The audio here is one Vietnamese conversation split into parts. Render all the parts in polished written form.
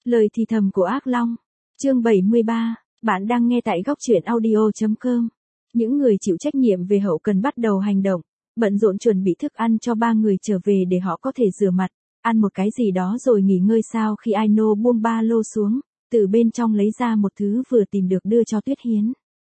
Lời thì thầm của ác long. Chương 73, bạn đang nghe tại góc truyện audio.com. Những người chịu trách nhiệm về hậu cần bắt đầu hành động, bận rộn chuẩn bị thức ăn cho 3 người trở về để họ có thể rửa mặt, ăn một cái gì đó rồi nghỉ ngơi sao khi Aino buông ba lô xuống, từ bên trong lấy ra một thứ vừa tìm được đưa cho Tuyết Hiến.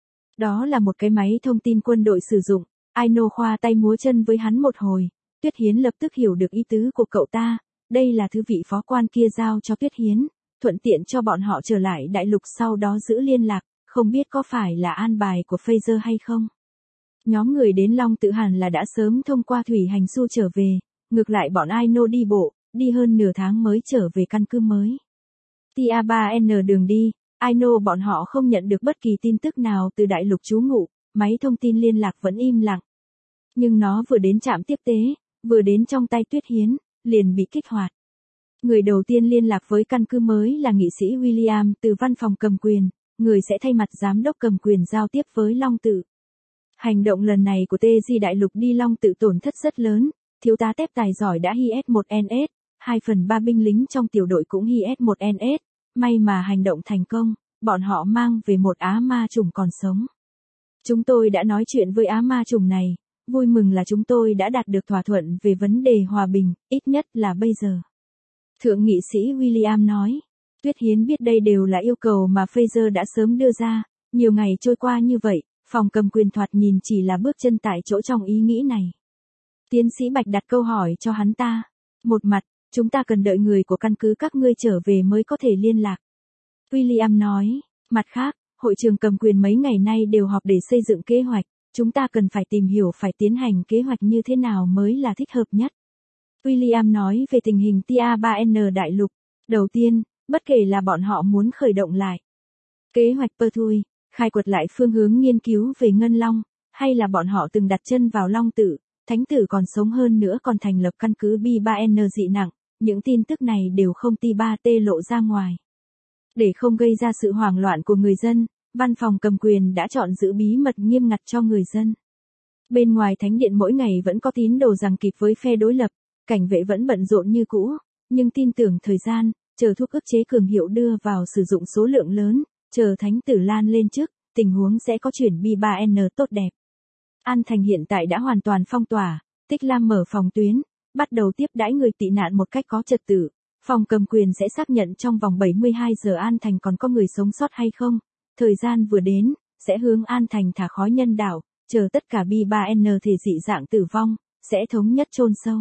Đó là một cái máy thông tin quân đội sử dụng. Aino khoa tay múa chân với hắn một hồi, Tuyết Hiến lập tức hiểu được ý tứ của cậu ta, đây là thứ vị phó quan kia giao cho Tuyết Hiến, thuận tiện cho bọn họ trở lại đại lục sau đó giữ liên lạc, không biết có phải là an bài của Phaser hay không. Nhóm người đến Long Tự hẳn là đã sớm thông qua thủy hành xu trở về, ngược lại bọn Aino đi bộ, đi hơn nửa tháng mới trở về căn cứ mới. Tia 3N đường đi, Aino bọn họ không nhận được bất kỳ tin tức nào từ đại lục trú ngụ, máy thông tin liên lạc vẫn im lặng. Nhưng nó vừa đến trạm tiếp tế, vừa đến trong tay Tuyết Hiến, liền bị kích hoạt. Người đầu tiên liên lạc với căn cứ mới là nghị sĩ William từ văn phòng cầm quyền, người sẽ thay mặt giám đốc cầm quyền giao tiếp với Long Tự. Hành động lần này của TG đại lục đi Long Tự tổn thất rất lớn, thiếu tá tép tài giỏi đã HS1NS, 2/3 binh lính trong tiểu đội cũng HS1NS, may mà hành động thành công, bọn họ mang về một á ma trùng còn sống. Chúng tôi đã nói chuyện với á ma trùng này, vui mừng là chúng tôi đã đạt được thỏa thuận về vấn đề hòa bình, ít nhất là bây giờ. Thượng nghị sĩ William nói, Tuyết Hiến biết đây đều là yêu cầu mà Phaser đã sớm đưa ra, nhiều ngày trôi qua như vậy, phòng cầm quyền thoạt nhìn chỉ là bước chân tại chỗ trong ý nghĩ này. Tiến sĩ Bạch đặt câu hỏi cho hắn ta. Một mặt, chúng ta cần đợi người của căn cứ các ngươi trở về mới có thể liên lạc. William nói, mặt khác, hội trường cầm quyền mấy ngày nay đều họp để xây dựng kế hoạch, chúng ta cần phải tìm hiểu phải tiến hành kế hoạch như thế nào mới là thích hợp nhất. William nói về tình hình Tia 3N đại lục. Đầu tiên, bất kể là bọn họ muốn khởi động lại kế hoạch Pertwee, khai quật lại phương hướng nghiên cứu về Ngân Long, hay là bọn họ từng đặt chân vào Long Tự, Thánh Tử còn sống hơn nữa còn thành lập căn cứ B3N dị nặng, những tin tức này đều không T3T lộ ra ngoài. Để không gây ra sự hoảng loạn của người dân, văn phòng cầm quyền đã chọn giữ bí mật nghiêm ngặt cho người dân. Bên ngoài thánh điện mỗi ngày vẫn có tín đồ giằng kịp với phe đối lập, cảnh vệ vẫn bận rộn như cũ, nhưng tin tưởng thời gian, chờ thuốc ức chế cường hiệu đưa vào sử dụng số lượng lớn, chờ Thánh Tử lan lên trước, tình huống sẽ có chuyển B3N tốt đẹp. An Thành hiện tại đã hoàn toàn phong tỏa, Tích Lam mở phòng tuyến, bắt đầu tiếp đãi người tị nạn một cách có trật tự. Phòng cầm quyền sẽ xác nhận trong vòng 72 giờ An Thành còn có người sống sót hay không. Thời gian vừa đến, sẽ hướng An Thành thả khói nhân đạo, chờ tất cả B3N thể dị dạng tử vong, sẽ thống nhất chôn sâu.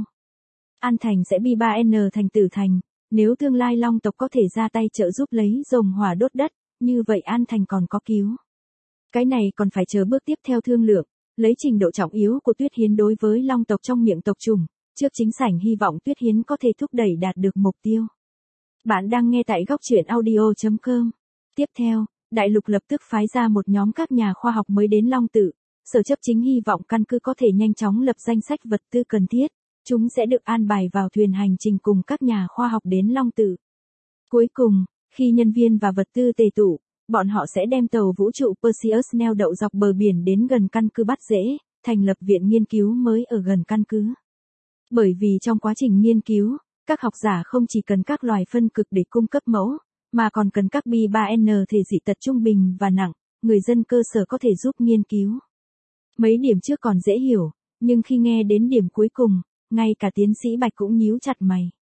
An Thành sẽ B3N thành tử thành, nếu tương lai Long tộc có thể ra tay trợ giúp lấy rồng hỏa đốt đất, như vậy An Thành còn có cứu. Cái này còn phải chờ bước tiếp theo thương lượng, lấy trình độ trọng yếu của Tuyết Hiến đối với Long tộc trong miệng tộc chủng, trước chính sảnh hy vọng Tuyết Hiến có thể thúc đẩy đạt được mục tiêu. Bạn đang nghe tại góc truyện audio.com. Tiếp theo, đại lục lập tức phái ra một nhóm các nhà khoa học mới đến Long Tự, sở chấp chính hy vọng căn cứ có thể nhanh chóng lập danh sách vật tư cần thiết, chúng sẽ được an bài vào thuyền hành trình cùng các nhà khoa học đến Long Tự. Cuối cùng, khi nhân viên và vật tư tề tụ, bọn họ sẽ đem tàu vũ trụ Perseus neo đậu dọc bờ biển đến gần căn cứ Bắt Rễ, thành lập viện nghiên cứu mới ở gần căn cứ. Bởi vì trong quá trình nghiên cứu, các học giả không chỉ cần các loài phân cực để cung cấp mẫu, mà còn cần các B3N thể dị tật trung bình và nặng, người dân cơ sở có thể giúp nghiên cứu. Mấy điểm trước còn dễ hiểu, nhưng khi nghe đến điểm cuối cùng, ngay cả tiến sĩ Bạch cũng nhíu chặt mày.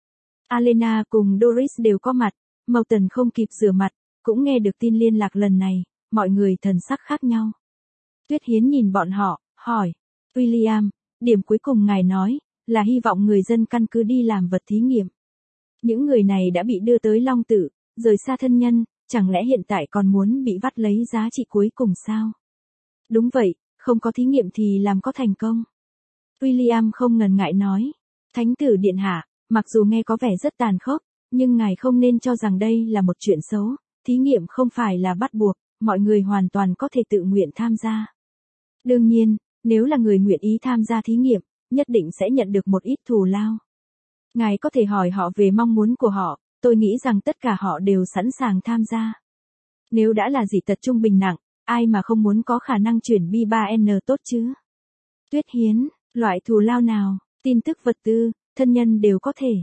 Alena cùng Doris đều có mặt, Moulton không kịp rửa mặt, cũng nghe được tin liên lạc lần này, mọi người thần sắc khác nhau. Tuyết Hiến nhìn bọn họ, hỏi, William, điểm cuối cùng ngài nói, là hy vọng người dân căn cứ đi làm vật thí nghiệm. Những người này đã bị đưa tới Long Tự, rời xa thân nhân, chẳng lẽ hiện tại còn muốn bị vắt lấy giá trị cuối cùng sao? Đúng vậy, không có thí nghiệm thì làm có thành công. William không ngần ngại nói, Thánh Tử điện hạ, mặc dù nghe có vẻ rất tàn khốc, nhưng ngài không nên cho rằng đây là một chuyện xấu, thí nghiệm không phải là bắt buộc, mọi người hoàn toàn có thể tự nguyện tham gia. Đương nhiên, nếu là người nguyện ý tham gia thí nghiệm, nhất định sẽ nhận được một ít thù lao. Ngài có thể hỏi họ về mong muốn của họ, tôi nghĩ rằng tất cả họ đều sẵn sàng tham gia. Nếu đã là dị tật trung bình nặng, ai mà không muốn có khả năng chuyển B3N tốt chứ? Tuyết Hiến, loại thù lao nào, tin tức vật tư, thân nhân đều có thể.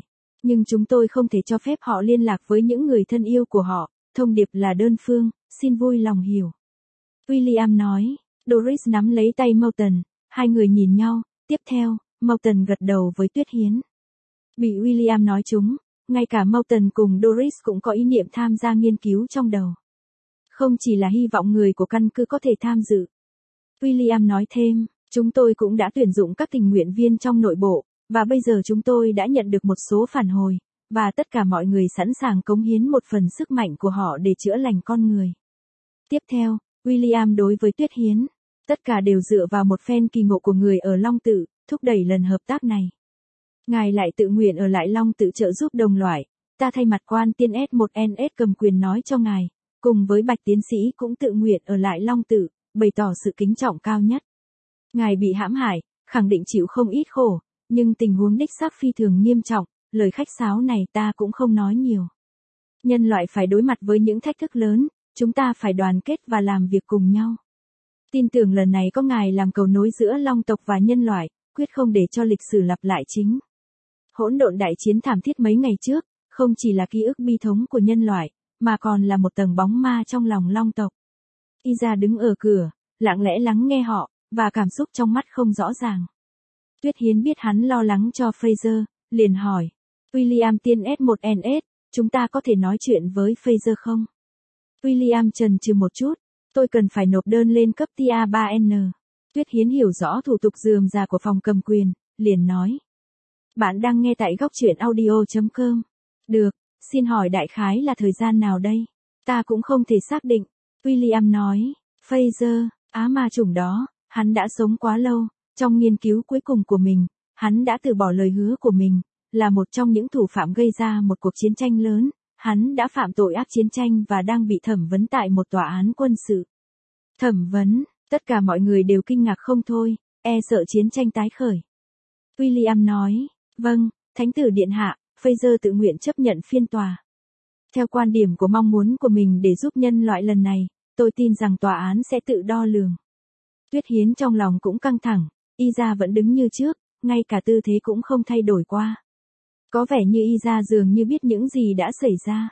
Nhưng chúng tôi không thể cho phép họ liên lạc với những người thân yêu của họ, thông điệp là đơn phương, xin vui lòng hiểu. William nói. Doris nắm lấy tay Moulton, hai người nhìn nhau, tiếp theo, Moulton gật đầu với Tuyết Hiến. Bị William nói trúng, ngay cả Moulton cùng Doris cũng có ý niệm tham gia nghiên cứu trong đầu. Không chỉ là hy vọng người của căn cứ có thể tham dự. William nói thêm, chúng tôi cũng đã tuyển dụng các tình nguyện viên trong nội bộ, và bây giờ chúng tôi đã nhận được một số phản hồi, và tất cả mọi người sẵn sàng cống hiến một phần sức mạnh của họ để chữa lành con người. Tiếp theo, William đối với Tuyết Hiến, tất cả đều dựa vào một phen kỳ ngộ của người ở Long Tự, thúc đẩy lần hợp tác này. Ngài lại tự nguyện ở lại Long Tự trợ giúp đồng loại, ta thay mặt quan tiên S1NS cầm quyền nói cho ngài, cùng với Bạch tiến sĩ cũng tự nguyện ở lại Long Tự, bày tỏ sự kính trọng cao nhất. Ngài bị hãm hại, khẳng định chịu không ít khổ, nhưng tình huống đích xác phi thường nghiêm trọng, lời khách sáo này ta cũng không nói nhiều. Nhân loại phải đối mặt với những thách thức lớn, chúng ta phải đoàn kết và làm việc cùng nhau. Tin tưởng lần này có ngài làm cầu nối giữa Long tộc và nhân loại, quyết không để cho lịch sử lặp lại chính. Hỗn độn đại chiến thảm thiết mấy ngày trước, không chỉ là ký ức bi thống của nhân loại, mà còn là một tầng bóng ma trong lòng Long tộc. Iza đứng ở cửa, lặng lẽ lắng nghe họ, và cảm xúc trong mắt không rõ ràng. Tuyết Hiến biết hắn lo lắng cho Fraser, liền hỏi. William tiên S1NS, chúng ta có thể nói chuyện với Fraser không? William chần chừ một chút, tôi cần phải nộp đơn lên cấp TA3N. Tuyết Hiến hiểu rõ thủ tục rườm rà của phòng cầm quyền, liền nói. Bạn đang nghe tại góc truyện audio.com. Được, xin hỏi đại khái là thời gian nào đây? Ta cũng không thể xác định. William nói, Fraser, ma chủng đó, hắn đã sống quá lâu, trong nghiên cứu cuối cùng của mình, hắn đã từ bỏ lời hứa của mình, là một trong những thủ phạm gây ra một cuộc chiến tranh lớn, hắn đã phạm tội ác chiến tranh và đang bị thẩm vấn tại một tòa án quân sự. Thẩm vấn, tất cả mọi người đều kinh ngạc không thôi, e sợ chiến tranh tái khởi. William nói, vâng, Thánh tử điện hạ, Fraser tự nguyện chấp nhận phiên tòa. Theo quan điểm của mong muốn của mình để giúp nhân loại lần này, tôi tin rằng tòa án sẽ tự đo lường. Tuyết Hiến trong lòng cũng căng thẳng, Iza vẫn đứng như trước, ngay cả tư thế cũng không thay đổi qua. Có vẻ như Iza dường như biết những gì đã xảy ra.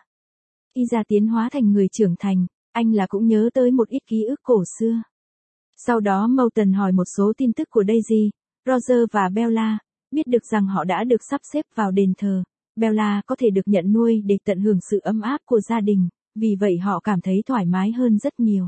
Iza tiến hóa thành người trưởng thành, anh là cũng nhớ tới một ít ký ức cổ xưa. Sau đó Moulton hỏi một số tin tức của Daisy, Roger và Bella, biết được rằng họ đã được sắp xếp vào đền thờ. Bella có thể được nhận nuôi để tận hưởng sự ấm áp của gia đình, vì vậy họ cảm thấy thoải mái hơn rất nhiều.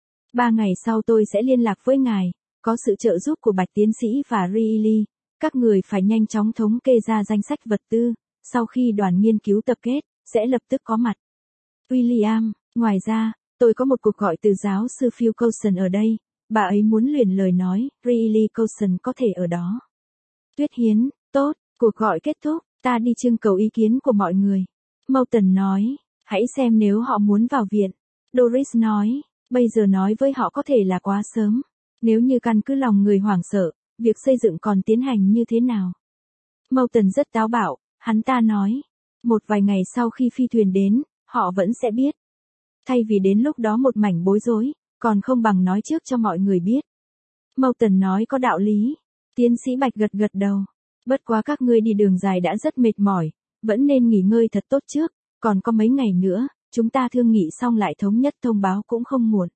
3 ngày sau tôi sẽ liên lạc với ngài, có sự trợ giúp của Bạch tiến sĩ và Riley. Các người phải nhanh chóng thống kê ra danh sách vật tư, sau khi đoàn nghiên cứu tập kết, sẽ lập tức có mặt. William, ngoài ra, tôi có một cuộc gọi từ giáo sư Phil Coulson ở đây, bà ấy muốn luyện lời nói, Riley Coulson có thể ở đó. Tuyết Hiến, tốt, cuộc gọi kết thúc, ta đi trưng cầu ý kiến của mọi người. Moulton nói, hãy xem nếu họ muốn vào viện. Doris nói, bây giờ nói với họ có thể là quá sớm. Nếu như căn cứ lòng người hoảng sợ, việc xây dựng còn tiến hành như thế nào? Moulton rất táo bạo, hắn ta nói. Một vài ngày sau khi phi thuyền đến, họ vẫn sẽ biết. Thay vì đến lúc đó một mảnh bối rối, còn không bằng nói trước cho mọi người biết. Moulton nói có đạo lý. Tiến sĩ Bạch gật gật đầu. Bất quá các ngươi đi đường dài đã rất mệt mỏi, vẫn nên nghỉ ngơi thật tốt trước, còn có mấy ngày nữa, chúng ta thương nghị xong lại thống nhất thông báo cũng không muộn.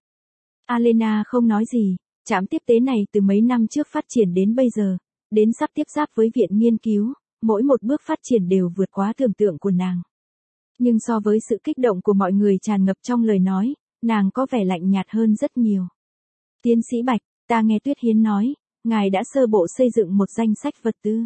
Alena không nói gì, trạm tiếp tế này từ mấy năm trước phát triển đến bây giờ, đến sắp tiếp giáp với viện nghiên cứu, mỗi một bước phát triển đều vượt quá tưởng tượng của nàng. Nhưng so với sự kích động của mọi người tràn ngập trong lời nói, nàng có vẻ lạnh nhạt hơn rất nhiều. Tiến sĩ Bạch, ta nghe Tuyết Hiến nói, ngài đã sơ bộ xây dựng một danh sách vật tư.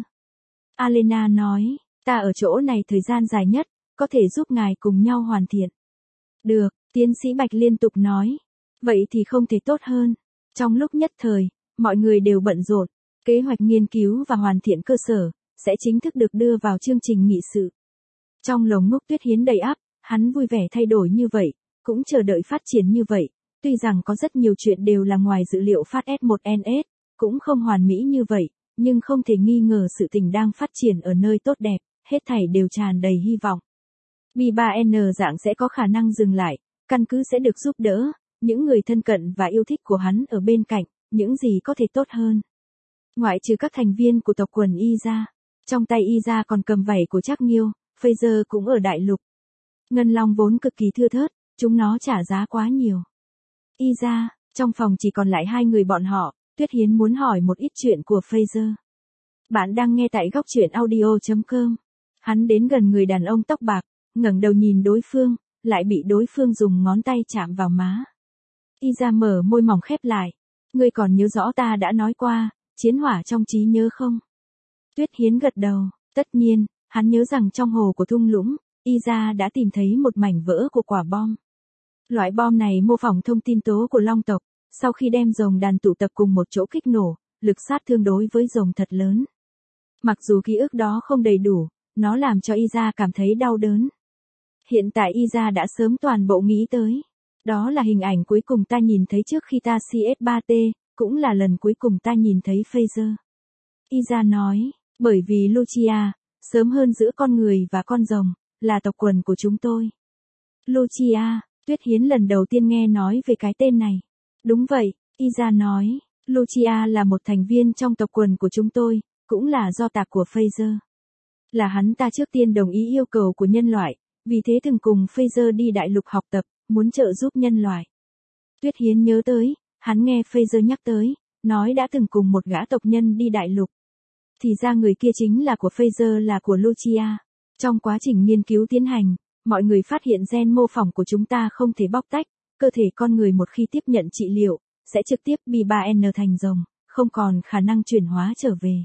Alena nói, ta ở chỗ này thời gian dài nhất, có thể giúp ngài cùng nhau hoàn thiện. Được, tiến sĩ Bạch liên tục nói. Vậy thì không thể tốt hơn. Trong lúc nhất thời, mọi người đều bận rộn, kế hoạch nghiên cứu và hoàn thiện cơ sở, sẽ chính thức được đưa vào chương trình nghị sự. Trong lồng ngực Tuyết Hiến đầy ắp, hắn vui vẻ thay đổi như vậy, cũng chờ đợi phát triển như vậy, tuy rằng có rất nhiều chuyện đều là ngoài dự liệu phát S1NS, cũng không hoàn mỹ như vậy, nhưng không thể nghi ngờ sự tình đang phát triển ở nơi tốt đẹp, hết thảy đều tràn đầy hy vọng. B3N dạng sẽ có khả năng dừng lại, căn cứ sẽ được giúp đỡ, những người thân cận và yêu thích của hắn ở bên cạnh, những gì có thể tốt hơn. Ngoại trừ các thành viên của tộc quần Y ra, trong tay Y ra còn cầm vảy của Trác Nghiêu, Phaser cũng ở đại lục. Ngân long vốn cực kỳ thưa thớt, chúng nó trả giá quá nhiều. Y ra, trong phòng chỉ còn lại hai người bọn họ, Tuyết Hiến muốn hỏi một ít chuyện của Phaser. Bạn đang nghe tại góc truyện audio.com. Hắn đến gần người đàn ông tóc bạc, ngẩng đầu nhìn đối phương, lại bị đối phương dùng ngón tay chạm vào má. Y ra mở môi mỏng khép lại. Ngươi còn nhớ rõ ta đã nói qua, chiến hỏa trong trí nhớ không? Tuyết Hiến gật đầu, tất nhiên, hắn nhớ rằng trong hồ của thung lũng, Y ra đã tìm thấy một mảnh vỡ của quả bom. Loại bom này mô phỏng thông tin tố của long tộc, sau khi đem rồng đàn tụ tập cùng một chỗ kích nổ, lực sát thương đối với rồng thật lớn. Mặc dù ký ức đó không đầy đủ, nó làm cho Y ra cảm thấy đau đớn. Hiện tại Y ra đã sớm toàn bộ nghĩ tới. Đó là hình ảnh cuối cùng ta nhìn thấy trước khi ta CS3T, cũng là lần cuối cùng ta nhìn thấy Phaser. Y ra nói, bởi vì Lucia, sớm hơn giữa con người và con rồng, là tộc quần của chúng tôi. Lucia, Tuyết Hiến lần đầu tiên nghe nói về cái tên này. Đúng vậy, Y ra nói, Lucia là một thành viên trong tộc quần của chúng tôi, cũng là do tạc của Phaser. Là hắn ta trước tiên đồng ý yêu cầu của nhân loại, vì thế từng cùng Phaser đi đại lục học tập, muốn trợ giúp nhân loại. Tuyết Hiến nhớ tới, hắn nghe Phaser nhắc tới, nói đã từng cùng một gã tộc nhân đi đại lục. Thì ra người kia chính là của Phaser, là của Lucia. Trong quá trình nghiên cứu tiến hành, mọi người phát hiện gen mô phỏng của chúng ta không thể bóc tách, cơ thể con người một khi tiếp nhận trị liệu, sẽ trực tiếp bị 3N thành rồng, không còn khả năng chuyển hóa trở về.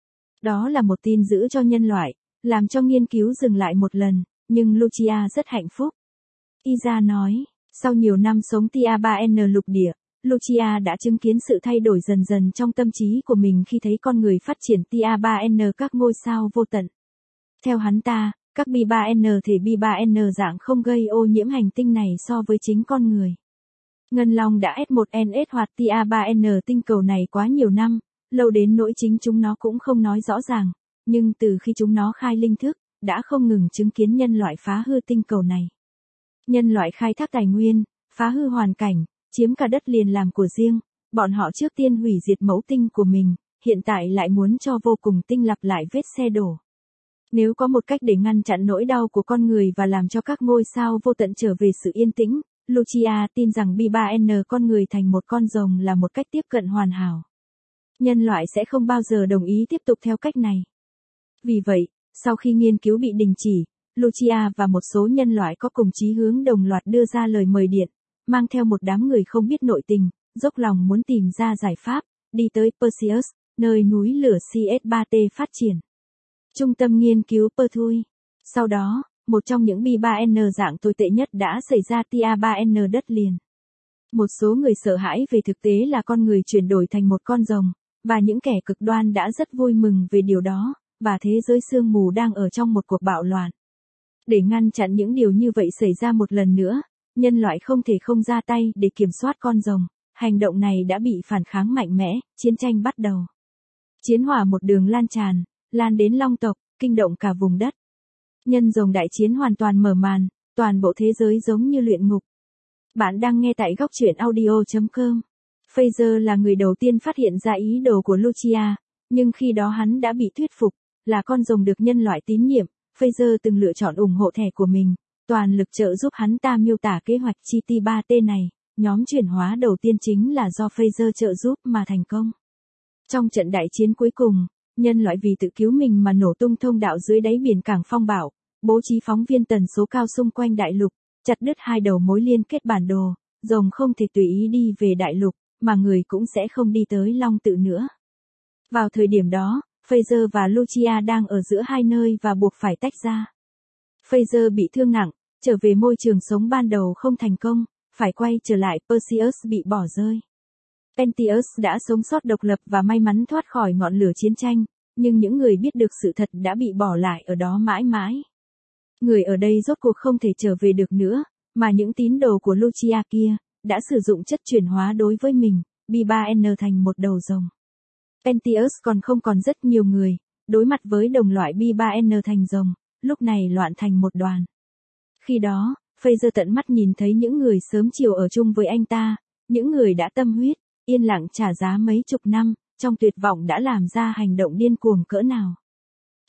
Đó là một tin dữ cho nhân loại, làm cho nghiên cứu dừng lại một lần, nhưng Lucia rất hạnh phúc. Y ra nói, sau nhiều năm sống Tia-3N lục địa, Lucia đã chứng kiến sự thay đổi dần dần trong tâm trí của mình khi thấy con người phát triển Tia-3N các ngôi sao vô tận. Theo hắn ta, các B3N thể B3N dạng không gây ô nhiễm hành tinh này so với chính con người. Ngân Long đã S1NS hoặc Tia-3N tinh cầu này quá nhiều năm, lâu đến nỗi chính chúng nó cũng không nói rõ ràng, nhưng từ khi chúng nó khai linh thức, đã không ngừng chứng kiến nhân loại phá hư tinh cầu này. Nhân loại khai thác tài nguyên, phá hư hoàn cảnh, chiếm cả đất liền làm của riêng, bọn họ trước tiên hủy diệt mẫu tinh của mình, hiện tại lại muốn cho vô cùng tinh lặp lại vết xe đổ. Nếu có một cách để ngăn chặn nỗi đau của con người và làm cho các ngôi sao vô tận trở về sự yên tĩnh, Lucia tin rằng B3N con người thành một con rồng là một cách tiếp cận hoàn hảo. Nhân loại sẽ không bao giờ đồng ý tiếp tục theo cách này. Vì vậy, sau khi nghiên cứu bị đình chỉ, Lucia và một số nhân loại có cùng chí hướng đồng loạt đưa ra lời mời điện, mang theo một đám người không biết nội tình, dốc lòng muốn tìm ra giải pháp, đi tới Perseus, nơi núi lửa CS3T phát triển. Trung tâm nghiên cứu Perthui. Sau đó, một trong những B3N dạng tồi tệ nhất đã xảy ra Tia-3N đất liền. Một số người sợ hãi về thực tế là con người chuyển đổi thành một con rồng, và những kẻ cực đoan đã rất vui mừng về điều đó, và thế giới sương mù đang ở trong một cuộc bạo loạn. Để ngăn chặn những điều như vậy xảy ra một lần nữa, nhân loại không thể không ra tay để kiểm soát con rồng. Hành động này đã bị phản kháng mạnh mẽ, chiến tranh bắt đầu. Chiến hỏa một đường lan tràn, lan đến long tộc, kinh động cả vùng đất. Nhân rồng đại chiến hoàn toàn mở màn, toàn bộ thế giới giống như luyện ngục. Bạn đang nghe tại góc truyện audio.com. Phaser là người đầu tiên phát hiện ra ý đồ của Lucia, nhưng khi đó hắn đã bị thuyết phục, là con rồng được nhân loại tín nhiệm. Phaser từng lựa chọn ủng hộ thẻ của mình, toàn lực trợ giúp hắn ta miêu tả kế hoạch chi ti 3T này. Nhóm chuyển hóa đầu tiên chính là do Phaser trợ giúp mà thành công. Trong trận đại chiến cuối cùng, nhân loại vì tự cứu mình mà nổ tung thông đạo dưới đáy biển cảng Phong Bảo, bố trí phóng viên tần số cao xung quanh đại lục, chặt đứt hai đầu mối liên kết bản đồ, rồng không thể tùy ý đi về đại lục, mà người cũng sẽ không đi tới Long Tự nữa. Vào thời điểm đó, Phaser và Lucia đang ở giữa hai nơi và buộc phải tách ra. Phaser bị thương nặng, trở về môi trường sống ban đầu không thành công, phải quay trở lại. Perseus bị bỏ rơi. Pentheus đã sống sót độc lập và may mắn thoát khỏi ngọn lửa chiến tranh, nhưng những người biết được sự thật đã bị bỏ lại ở đó mãi mãi. Người ở đây rốt cuộc không thể trở về được nữa, mà những tín đồ của Lucia kia đã sử dụng chất chuyển hóa đối với mình, B3N thành một đầu rồng. Pentheus còn không còn rất nhiều người, đối mặt với đồng loại B3N thành rồng, lúc này loạn thành một đoàn. Khi đó, Phaser tận mắt nhìn thấy những người sớm chiều ở chung với anh ta, những người đã tâm huyết, yên lặng trả giá mấy chục năm, trong tuyệt vọng đã làm ra hành động điên cuồng cỡ nào.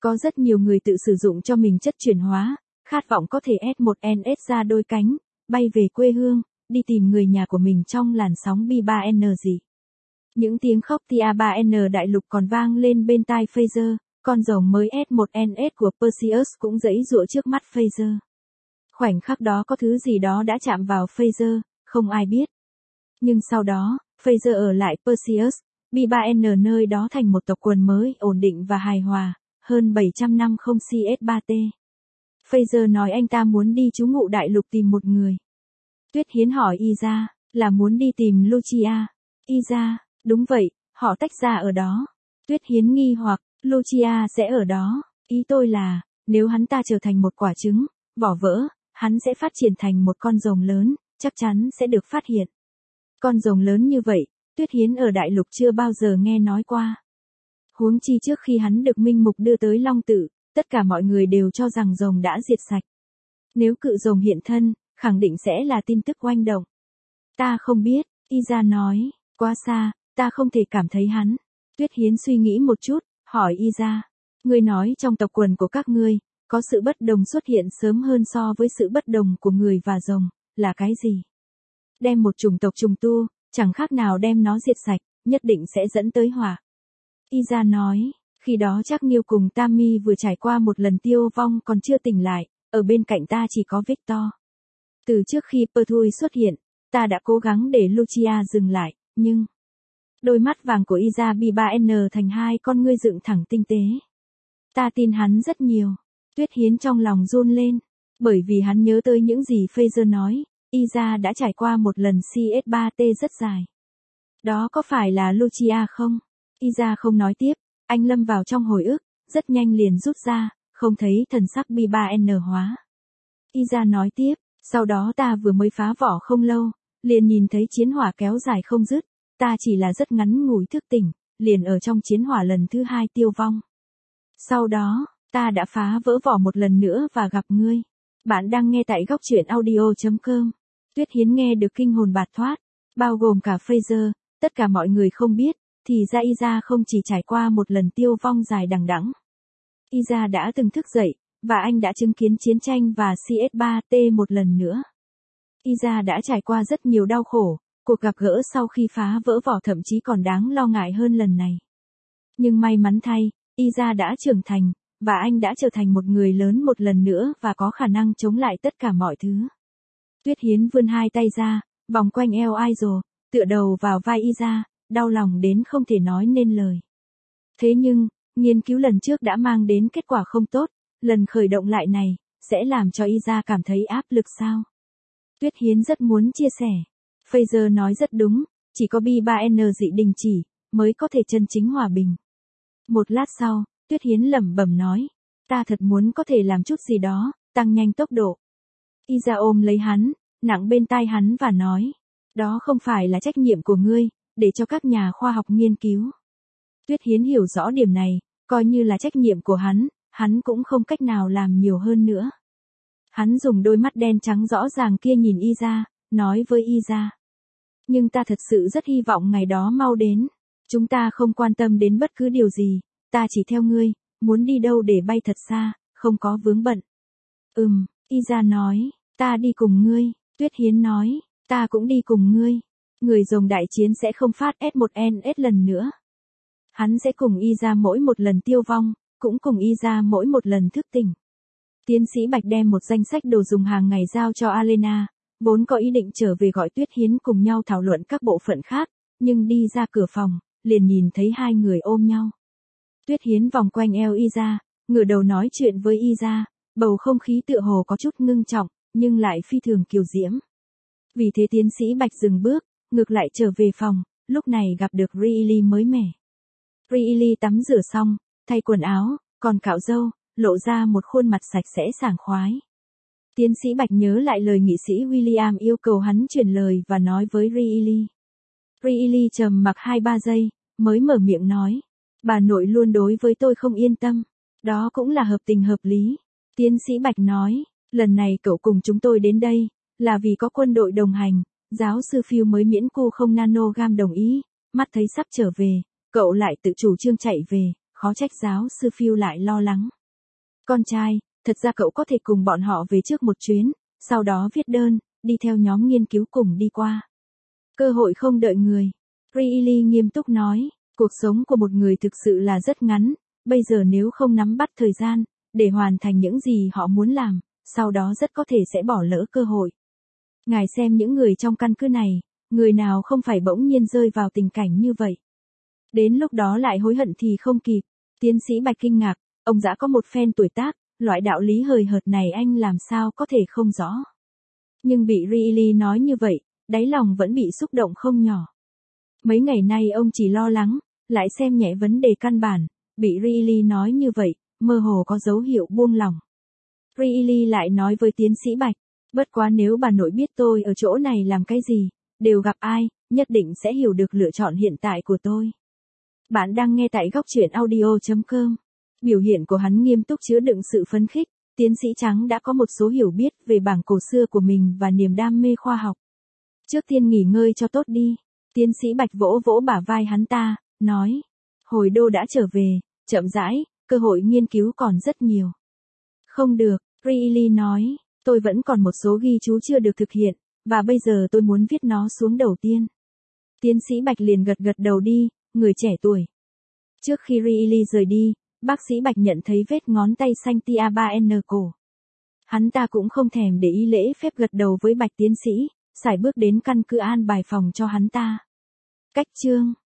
Có rất nhiều người tự sử dụng cho mình chất chuyển hóa, khát vọng có thể S1NS ra đôi cánh, bay về quê hương, đi tìm người nhà của mình trong làn sóng B3N gì. Những tiếng khóc tia-3N đại lục còn vang lên bên tai Phaser, con rồng mới S1NS của Perseus cũng giãy giụa trước mắt Phaser. Khoảnh khắc đó có thứ gì đó đã chạm vào Phaser, không ai biết. Nhưng sau đó, Phaser ở lại Perseus, B3N nơi đó thành một tộc quần mới ổn định và hài hòa, hơn 700 năm không CS3T. Phaser nói anh ta muốn đi trú ngụ đại lục tìm một người. Tuyết Hiến hỏi Iza, là muốn đi tìm Lucia. Iza, đúng vậy, họ tách ra ở đó. Tuyết Hiến nghi hoặc, Lucia sẽ ở đó. Ý tôi là, nếu hắn ta trở thành một quả trứng, vỏ vỡ, hắn sẽ phát triển thành một con rồng lớn, chắc chắn sẽ được phát hiện. Con rồng lớn như vậy, Tuyết Hiến ở đại lục chưa bao giờ nghe nói qua. Huống chi trước khi hắn được Minh Mục đưa tới Long Tự, tất cả mọi người đều cho rằng rồng đã diệt sạch. Nếu cự rồng hiện thân, khẳng định sẽ là tin tức oanh động. Ta không biết, Iza nói, quá xa, ta không thể cảm thấy hắn. Tuyết Hiến suy nghĩ một chút, hỏi Iza, ngươi nói trong tộc quần của các ngươi, có sự bất đồng xuất hiện sớm hơn so với sự bất đồng của người và rồng, là cái gì? Đem một chủng tộc trùng tu, chẳng khác nào đem nó diệt sạch, nhất định sẽ dẫn tới họa. Iza nói, khi đó chắc Nghiêu cùng Tammy vừa trải qua một lần tiêu vong còn chưa tỉnh lại, ở bên cạnh ta chỉ có Victor. Từ trước khi Perthui xuất hiện, ta đã cố gắng để Lucia dừng lại, nhưng... Đôi mắt vàng của Iza B3N thành hai con ngươi dựng thẳng tinh tế. Ta tin hắn rất nhiều. Tuyết Hiến trong lòng run lên, bởi vì hắn nhớ tới những gì Phaser nói, Iza đã trải qua một lần CS3T rất dài. Đó có phải là Lucia không? Iza không nói tiếp, anh lâm vào trong hồi ức, rất nhanh liền rút ra, không thấy thần sắc B3N hóa. Iza nói tiếp, sau đó ta vừa mới phá vỏ không lâu, liền nhìn thấy chiến hỏa kéo dài không dứt, ta chỉ là rất ngắn ngủi thức tỉnh, liền ở trong chiến hỏa lần thứ 2 tiêu vong. Sau đó, ta đã phá vỡ vỏ một lần nữa và gặp ngươi. Bạn đang nghe tại góc truyện audio.com. Tuyết Hiến nghe được kinh hồn bạt thoát, bao gồm cả Phaser, tất cả mọi người không biết, thì ra Iza không chỉ trải qua một lần tiêu vong dài đằng đẵng. Iza đã từng thức dậy, và anh đã chứng kiến chiến tranh và CS3T một lần nữa. Iza đã trải qua rất nhiều đau khổ, cuộc gặp gỡ sau khi phá vỡ vỏ thậm chí còn đáng lo ngại hơn lần này. Nhưng may mắn thay, Iza đã trưởng thành, và anh đã trở thành một người lớn một lần nữa và có khả năng chống lại tất cả mọi thứ. Tuyết Hiến vươn hai tay ra, vòng quanh eo Aizo, tựa đầu vào vai Iza, đau lòng đến không thể nói nên lời. Thế nhưng, nghiên cứu lần trước đã mang đến kết quả không tốt, lần khởi động lại này, sẽ làm cho Iza cảm thấy áp lực sao? Tuyết Hiến rất muốn chia sẻ. Phaser nói rất đúng, chỉ có B3N dị đình chỉ, mới có thể chân chính hòa bình. Một lát sau, Tuyết Hiến lẩm bẩm nói, ta thật muốn có thể làm chút gì đó, tăng nhanh tốc độ. Iza ôm lấy hắn, nặng bên tai hắn và nói, đó không phải là trách nhiệm của ngươi, để cho các nhà khoa học nghiên cứu. Tuyết Hiến hiểu rõ điểm này, coi như là trách nhiệm của hắn cũng không cách nào làm nhiều hơn nữa. Hắn dùng đôi mắt đen trắng rõ ràng kia nhìn Iza, nói với Iza. Nhưng ta thật sự rất hy vọng ngày đó mau đến. Chúng ta không quan tâm đến bất cứ điều gì, ta chỉ theo ngươi, muốn đi đâu để bay thật xa, không có vướng bận. Iza nói, ta đi cùng ngươi. Tuyết Hiến nói, ta cũng đi cùng ngươi. Người rồng đại chiến sẽ không phát S1NS lần nữa. Hắn sẽ cùng Iza mỗi một lần tiêu vong, cũng cùng Iza mỗi một lần thức tỉnh. Tiến sĩ Bạch đem một danh sách đồ dùng hàng ngày giao cho Alena, vốn có ý định trở về gọi Tuyết Hiến cùng nhau thảo luận các bộ phận khác, nhưng đi ra cửa phòng, liền nhìn thấy hai người ôm nhau. Tuyết Hiến vòng quanh eo Iza, ngửa đầu nói chuyện với Iza, bầu không khí tựa hồ có chút ngưng trọng, nhưng lại phi thường kiều diễm. Vì thế tiến sĩ Bạch dừng bước, ngược lại trở về phòng, lúc này gặp được Riley mới mẻ. Riley tắm rửa xong, thay quần áo, còn cạo râu, lộ ra một khuôn mặt sạch sẽ sảng khoái. Tiến sĩ Bạch nhớ lại lời nghị sĩ William yêu cầu hắn truyền lời và nói với Riley. Riley trầm mặc 2-3 giây, mới mở miệng nói. Bà nội luôn đối với tôi không yên tâm. Đó cũng là hợp tình hợp lý. Tiến sĩ Bạch nói, lần này cậu cùng chúng tôi đến đây, là vì có quân đội đồng hành, giáo sư Phil mới miễn cu không nanogam đồng ý, mắt thấy sắp trở về, cậu lại tự chủ trương chạy về, khó trách giáo sư Phil lại lo lắng. Con trai, thật ra cậu có thể cùng bọn họ về trước một chuyến, sau đó viết đơn, đi theo nhóm nghiên cứu cùng đi qua. Cơ hội không đợi người. Riley nghiêm túc nói, cuộc sống của một người thực sự là rất ngắn, bây giờ nếu không nắm bắt thời gian, để hoàn thành những gì họ muốn làm, sau đó rất có thể sẽ bỏ lỡ cơ hội. Ngài xem những người trong căn cứ này, người nào không phải bỗng nhiên rơi vào tình cảnh như vậy. Đến lúc đó lại hối hận thì không kịp. Tiến sĩ Bạch kinh ngạc, ông đã có một phen tuổi tác, loại đạo lý hời hợt này anh làm sao có thể không rõ. Nhưng bị Riley nói như vậy, đáy lòng vẫn bị xúc động không nhỏ. Mấy ngày nay ông chỉ lo lắng, lại xem nhẹ vấn đề căn bản, bị Riley nói như vậy, mơ hồ có dấu hiệu buông lỏng. Riley lại nói với tiến sĩ Bạch, bất quá nếu bà nội biết tôi ở chỗ này làm cái gì, đều gặp ai, nhất định sẽ hiểu được lựa chọn hiện tại của tôi. Bạn đang nghe tại góc truyện audio.com. Biểu hiện của hắn nghiêm túc chứa đựng sự phấn khích, tiến sĩ Trắng đã có một số hiểu biết về bảng cổ xưa của mình và niềm đam mê khoa học. Trước tiên nghỉ ngơi cho tốt đi, tiến sĩ Bạch vỗ vỗ bả vai hắn ta, nói. Hồi đô đã trở về, chậm rãi, cơ hội nghiên cứu còn rất nhiều. Không được, Riley nói, tôi vẫn còn một số ghi chú chưa được thực hiện, và bây giờ tôi muốn viết nó xuống đầu tiên. Tiến sĩ Bạch liền gật gật đầu đi, người trẻ tuổi. Trước khi Riley rời đi, bác sĩ Bạch nhận thấy vết ngón tay xanh tia 3N cổ. Hắn ta cũng không thèm để ý lễ phép gật đầu với Bạch tiến sĩ, sải bước đến căn cứ an bài phòng cho hắn ta. Cách chương